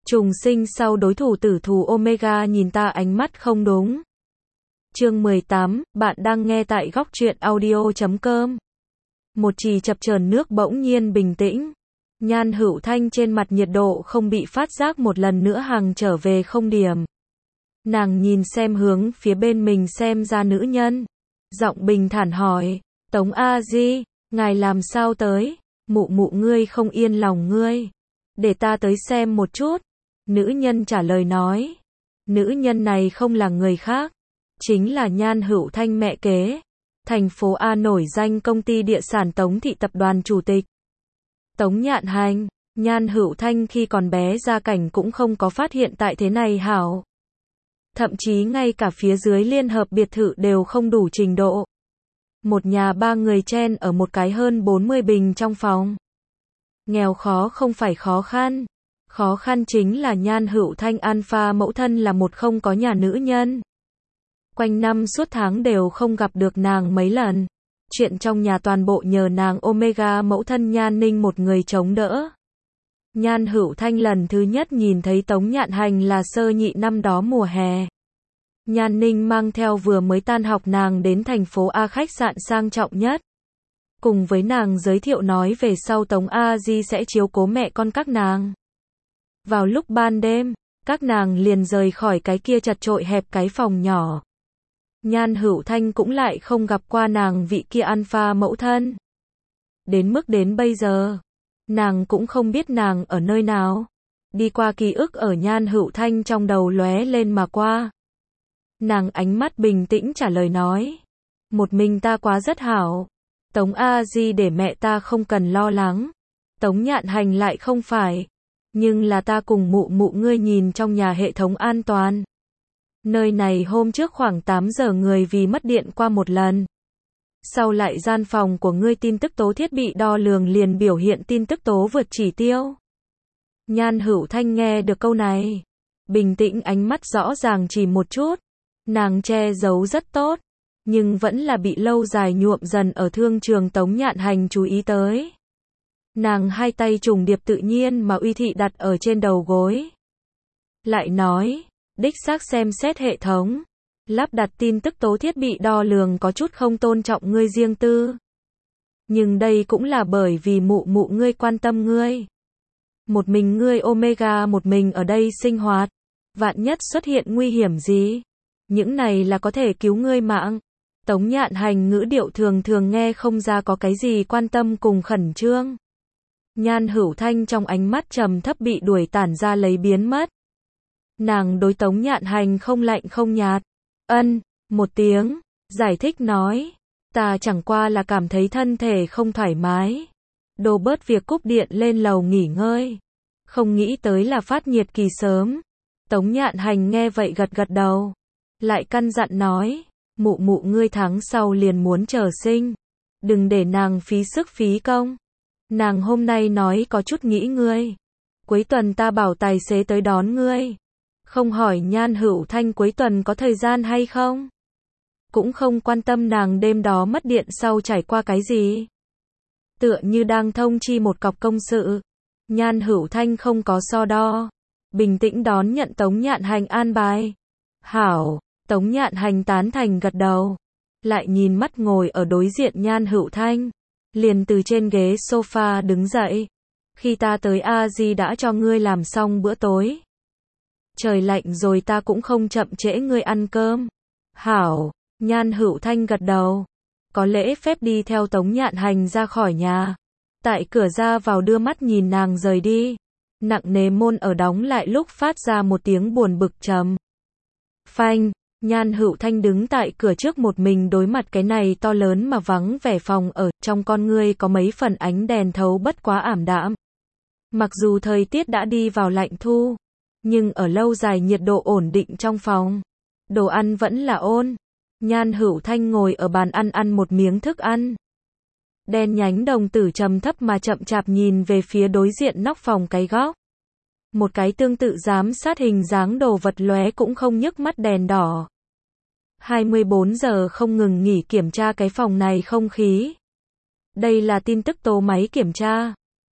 Trùng sinh sau đối thủ tử thù Omega nhìn ta ánh mắt không đúng. Chương 18, bạn đang nghe tại góc truyện audio.com. Một chì chập chờn nước bỗng nhiên bình tĩnh. Nhan Hữu Thanh trên mặt nhiệt độ không bị phát giác một lần nữa hàng trở về không điểm. Nàng nhìn xem hướng phía bên mình xem ra nữ nhân. Giọng bình thản hỏi, Tống A Di, ngài làm sao tới? Mụ mụ ngươi không yên lòng ngươi. Để ta tới xem một chút. Nữ nhân trả lời nói. Nữ nhân này không là người khác. Chính là Nhan Hữu Thanh mẹ kế. Thành phố A nổi danh công ty địa sản Tống Thị tập đoàn chủ tịch. Tống Nhạn Hành. Nhan Hữu Thanh khi còn bé gia cảnh cũng không có phát hiện tại thế này hảo. Thậm chí ngay cả phía dưới liên hợp biệt thự đều không đủ trình độ. Một nhà ba người chen ở một cái hơn 40 bình trong phòng. Nghèo khó không phải khó khăn. Khó khăn chính là Nhan Hữu Thanh alpha mẫu thân là một không có nhà nữ nhân. Quanh năm suốt tháng đều không gặp được nàng mấy lần. Chuyện trong nhà toàn bộ nhờ nàng Omega mẫu thân Nhan Ninh một người chống đỡ. Nhan Hữu Thanh lần thứ nhất nhìn thấy Tống Nhạn Hành là sơ nhị năm đó mùa hè. Nhan Ninh mang theo vừa mới tan học nàng đến thành phố A khách sạn sang trọng nhất. Cùng với nàng giới thiệu nói về sau Tống A Di sẽ chiếu cố mẹ con các nàng. Vào lúc ban đêm, các nàng liền rời khỏi cái kia chật chội hẹp cái phòng nhỏ. Nhan Hữu Thanh cũng lại không gặp qua nàng vị kia alpha mẫu thân. Đến mức đến bây giờ, nàng cũng không biết nàng ở nơi nào. Đi qua ký ức ở Nhan Hữu Thanh trong đầu lóe lên mà qua. Nàng ánh mắt bình tĩnh trả lời nói. Một mình ta quá rất hảo. Tống A Di để mẹ ta không cần lo lắng. Tống Nhạn Hành lại không phải. Nhưng là ta cùng mụ mụ ngươi nhìn trong nhà hệ thống an toàn. Nơi này hôm trước khoảng 8 giờ người vì mất điện qua một lần. Sau lại gian phòng của ngươi tin tức tố thiết bị đo lường liền biểu hiện tin tức tố vượt chỉ tiêu. Nhan Hữu Thanh nghe được câu này. Bình tĩnh ánh mắt rõ ràng chỉ một chút. Nàng che giấu rất tốt. Nhưng vẫn là bị lâu dài nhuộm dần ở thương trường Tống Nhạn Hành chú ý tới. Nàng hai tay trùng điệp tự nhiên mà uy thị đặt ở trên đầu gối. Lại nói, đích xác xem xét hệ thống. Lắp đặt tin tức tố thiết bị đo lường có chút không tôn trọng ngươi riêng tư. Nhưng đây cũng là bởi vì mụ mụ ngươi quan tâm ngươi. Một mình ngươi Omega một mình ở đây sinh hoạt. Vạn nhất xuất hiện nguy hiểm gì. Những này là có thể cứu ngươi mạng. Tống Nhạn Hành ngữ điệu thường thường nghe không ra có cái gì quan tâm cùng khẩn trương. Nhan Hữu Thanh trong ánh mắt trầm thấp bị đuổi tản ra lấy biến mất. Nàng đối Tống Nhạn Hành không lạnh không nhạt. Ân, một tiếng, giải thích nói. Ta chẳng qua là cảm thấy thân thể không thoải mái. Đồ bớt việc cúp điện lên lầu nghỉ ngơi. Không nghĩ tới là phát nhiệt kỳ sớm. Tống Nhạn Hành nghe vậy gật gật đầu. Lại căn dặn nói. Mụ mụ ngươi tháng sau liền muốn chờ sinh. Đừng để nàng phí sức phí công. Nàng hôm nay nói có chút nghĩ ngươi. Cuối tuần ta bảo tài xế tới đón ngươi. Không hỏi Nhan Hữu Thanh cuối tuần có thời gian hay không. Cũng không quan tâm nàng đêm đó mất điện sau trải qua cái gì. Tựa như đang thông chi một cọc công sự. Nhan Hữu Thanh không có so đo. Bình tĩnh đón nhận Tống Nhạn Hành an bài. Hảo, Tống Nhạn Hành tán thành gật đầu. Lại nhìn mắt ngồi ở đối diện Nhan Hữu Thanh. Liền từ trên ghế sofa đứng dậy. Khi ta tới A Di đã cho ngươi làm xong bữa tối. Trời lạnh rồi ta cũng không chậm trễ ngươi ăn cơm. Hảo, Nhan Hữu Thanh gật đầu. Có lễ phép đi theo Tống Nhạn Hành ra khỏi nhà. Tại cửa ra vào đưa mắt nhìn nàng rời đi. Nặng nề môn ở đóng lại lúc phát ra một tiếng buồn bực trầm. Phanh, Nhan Hữu Thanh đứng tại cửa trước một mình đối mặt cái này to lớn mà vắng vẻ phòng ở, trong con ngươi có mấy phần ánh đèn thấu bất quá ảm đạm. Mặc dù thời tiết đã đi vào lạnh thu, nhưng ở lâu dài nhiệt độ ổn định trong phòng. Đồ ăn vẫn là ôn. Nhan Hữu Thanh ngồi ở bàn ăn một miếng thức ăn. Đen nhánh đồng tử trầm thấp mà chậm chạp nhìn về phía đối diện nóc phòng cái góc. Một cái tương tự giám sát hình dáng đồ vật lóe cũng không nhức mắt đèn đỏ. 24 giờ không ngừng nghỉ kiểm tra cái phòng này không khí. Đây là tin tức tố máy kiểm tra.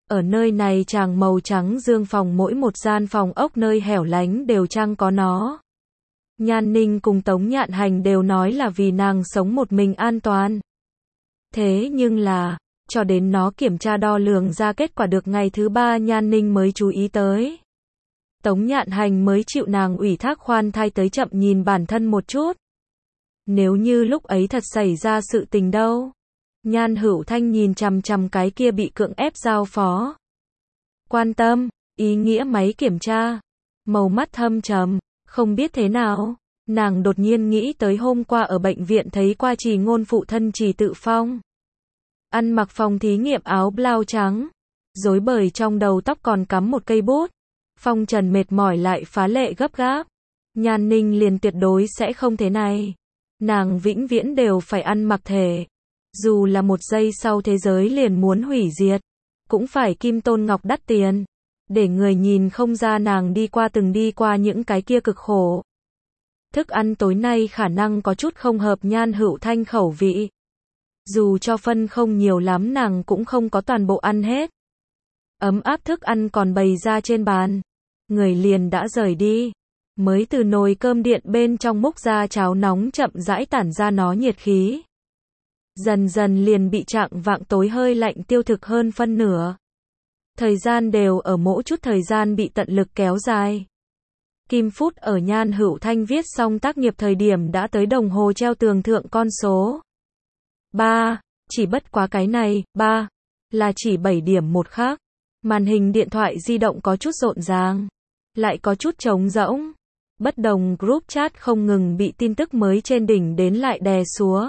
Ở nơi này tràng màu trắng dương phòng mỗi một gian phòng ốc nơi hẻo lánh đều chăng có nó. Nhan Ninh cùng Tống Nhạn Hành đều nói là vì nàng sống một mình an toàn. Thế nhưng là, cho đến nó kiểm tra đo lường ra kết quả được ngày thứ 3 Nhan Ninh mới chú ý tới. Tống Nhạn Hành mới chịu nàng ủy thác khoan thai tới chậm nhìn bản thân một chút. Nếu như lúc ấy thật xảy ra sự tình đâu. Nhan Hữu Thanh nhìn chằm chằm cái kia bị cưỡng ép giao phó. Quan tâm, ý nghĩa máy kiểm tra. Màu mắt thâm trầm, không biết thế nào. Nàng đột nhiên nghĩ tới hôm qua ở bệnh viện thấy qua Trì Ngôn phụ thân Trì Tự Phong. Ăn mặc phòng thí nghiệm áo blau trắng. Rối bời trong đầu tóc còn cắm một cây bút. Phong trần mệt mỏi lại phá lệ gấp gáp. Nhan Ninh liền tuyệt đối sẽ không thế này. Nàng vĩnh viễn đều phải ăn mặc thể. Dù là một giây sau thế giới liền muốn hủy diệt. Cũng phải kim tôn ngọc đắt tiền. Để người nhìn không ra nàng từng đi qua những cái kia cực khổ. Thức ăn tối nay khả năng có chút không hợp Nhan Hữu Thanh khẩu vị. Dù cho phân không nhiều lắm nàng cũng không có toàn bộ ăn hết. Ấm áp thức ăn còn bày ra trên bàn. Người liền đã rời đi. Mới từ nồi cơm điện bên trong múc ra cháo nóng chậm rãi tản ra nó nhiệt khí. Dần dần liền bị trạng vạng tối hơi lạnh tiêu thực hơn phân nửa. Thời gian đều ở mỗi chút thời gian bị tận lực kéo dài. Kim phút ở Nhan Hữu Thanh viết xong tác nghiệp thời điểm đã tới đồng hồ treo tường thượng con số 3, chỉ bất quá cái này, 3, là chỉ 7 điểm một khác. Màn hình điện thoại di động có chút rộn ràng, lại có chút trống rỗng. Bất đồng group chat không ngừng bị tin tức mới trên đỉnh đến lại đè súa.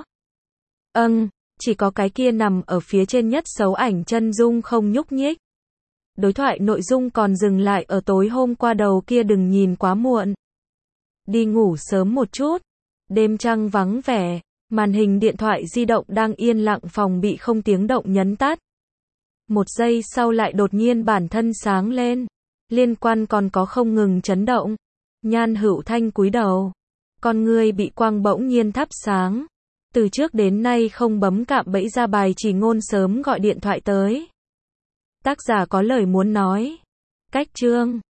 Chỉ có cái kia nằm ở phía trên nhất xấu ảnh chân dung không nhúc nhích. Đối thoại nội dung còn dừng lại ở tối hôm qua đầu kia đừng nhìn quá muộn. Đi ngủ sớm một chút. Đêm trăng vắng vẻ, màn hình điện thoại di động đang yên lặng phòng bị không tiếng động nhấn tắt. Một giây sau lại đột nhiên bản thân sáng lên. Liên quan còn có không ngừng chấn động. Nhan Hữu Thanh cúi đầu. Con ngươi bị quang bỗng nhiên thắp sáng. Từ trước đến nay không bấm cạm bẫy ra bài Trì Ngôn sớm gọi điện thoại tới. Tác giả có lời muốn nói. Cách chương